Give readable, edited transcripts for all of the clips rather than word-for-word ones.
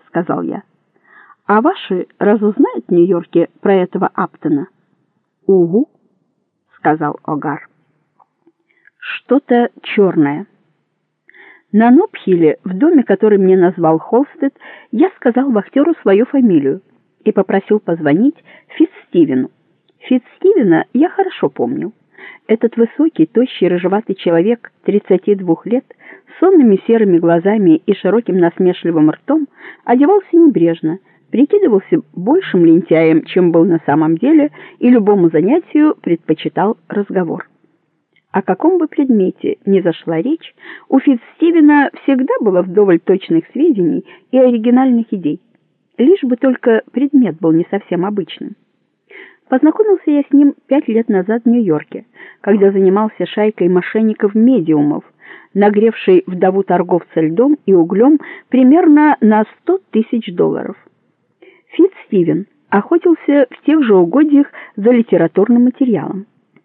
сказал я. А ваши разузнают в Нью-Йорке про этого Аптона? Угу, сказал Огар. Что-то черное. На Нобхилле, в доме, который мне назвал Холстед, я сказал вахтеру свою фамилию и попросил позвонить Фитцстивену. Фитцстивена я хорошо помнил. Этот высокий, тощий, рыжеватый человек 32 лет, с сонными серыми глазами и широким насмешливым ртом, одевался небрежно, прикидывался большим лентяем, чем был на самом деле, и любому занятию предпочитал разговор. О каком бы предмете ни зашла речь, у Фитцстивена всегда было вдоволь точных сведений и оригинальных идей, лишь бы только предмет был не совсем обычным. Познакомился я с ним 5 лет назад в Нью-Йорке, когда занимался шайкой мошенников-медиумов, нагревшей вдову торговца льдом и углем примерно на $100 000. Фитцстивен охотился в тех же угодьях за литературным материалом.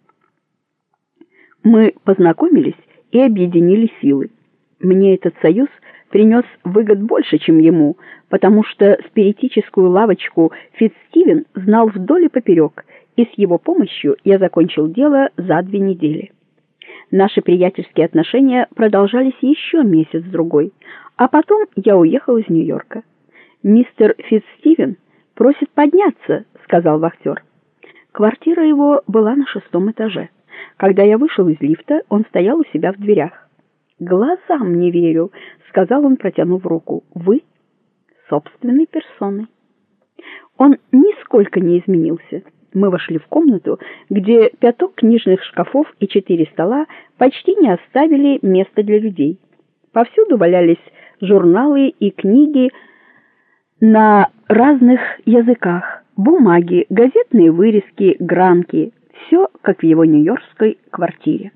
Мы познакомились и объединили силы. Мне этот союз принес выгод больше, чем ему, потому что спиритическую лавочку Фитцстивен знал вдоль и поперек, и с его помощью я закончил дело за 2 недели. Наши приятельские отношения продолжались еще месяц-другой, а потом я уехал из Нью-Йорка. «Мистер Фитцстивен просит подняться», — сказал вахтер. Квартира его была на 6-м этаже. Когда я вышел из лифта, он стоял у себя в дверях. «Глазам не верю», — сказал он, протянув руку. «Вы собственной персоной». Он нисколько не изменился. Мы вошли в комнату, где 5 книжных шкафов и 4 стола почти не оставили места для людей. Повсюду валялись журналы и книги на разных языках, бумаги, газетные вырезки, гранки. Все, как в его нью-йоркской квартире.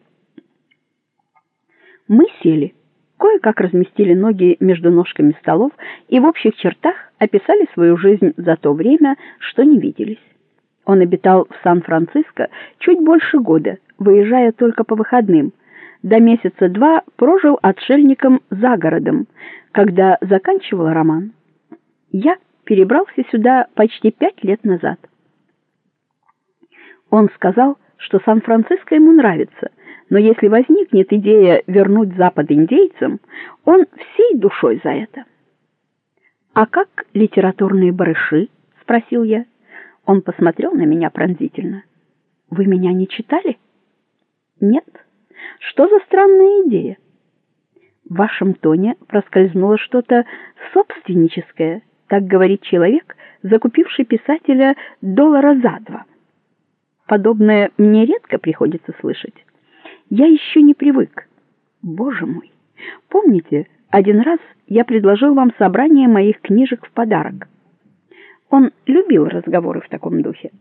Мы сели, кое-как разместили ноги между ножками столов и в общих чертах описали свою жизнь за то время, что не виделись. Он обитал в Сан-Франциско чуть больше года, выезжая только по выходным. До месяца 2 прожил отшельником за городом, когда заканчивал роман. Я перебрался сюда почти 5 лет назад. Он сказал, что Сан-Франциско ему нравится, но если возникнет идея вернуть Запад индейцам, он всей душой за это. «А как литературные барыши?» — спросил я. Он посмотрел на меня пронзительно. «Вы меня не читали?» «Нет. Что за странная идея?» В вашем тоне проскользнуло что-то собственническое, так говорит человек, закупивший писателя $2 за 2. Подобное мне редко приходится слышать. Я еще не привык. Боже мой! Помните, один раз я предложил вам собрание моих книжек в подарок? Он любил разговоры в таком духе.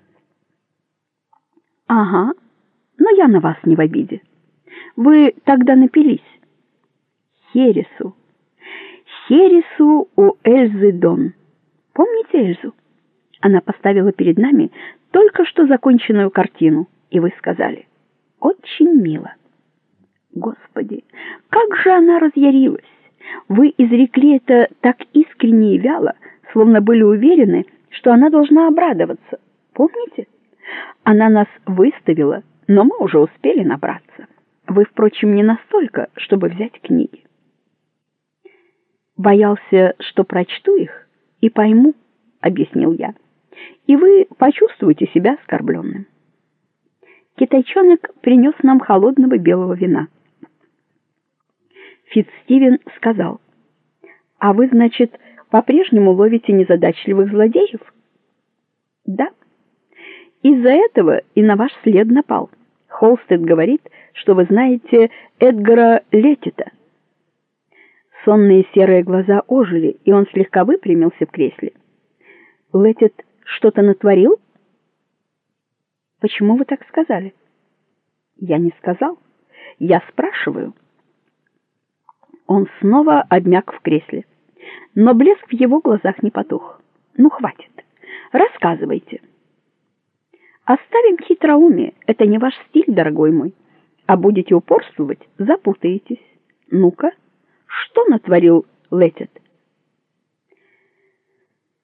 Ага, но я на вас не в обиде. Вы тогда напились. Хересу у Эльзы Дон. Помните Эльзу? Она поставила перед нами только что законченную картину, и вы сказали: «Очень мило». Господи, как же она разъярилась! Вы изрекли это так искренне и вяло, словно были уверены, что она должна обрадоваться. Помните? Она нас выставила, но мы уже успели набраться. Вы, впрочем, не настолько, чтобы взять книги. Боялся, что прочту их и пойму, объяснил я, и вы почувствуете себя оскорбленным. Китайчонок принес нам холодного белого вина. Фитцстивен сказал: «А вы, значит, по-прежнему ловите незадачливых злодеев?» «Да. Из-за этого и на ваш след напал. Холстед говорит, что вы знаете Эдгара Леттита». Сонные серые глаза ожили, и он слегка выпрямился в кресле. «Леттит что-то натворил?» «Почему вы так сказали?» «Я не сказал. Я спрашиваю». Он снова обмяк в кресле, но блеск в его глазах не потух. «Ну, хватит. Рассказывайте». «Оставим хитроумие. Это не ваш стиль, дорогой мой. А будете упорствовать, запутаетесь. Ну-ка, что натворил Леттит?»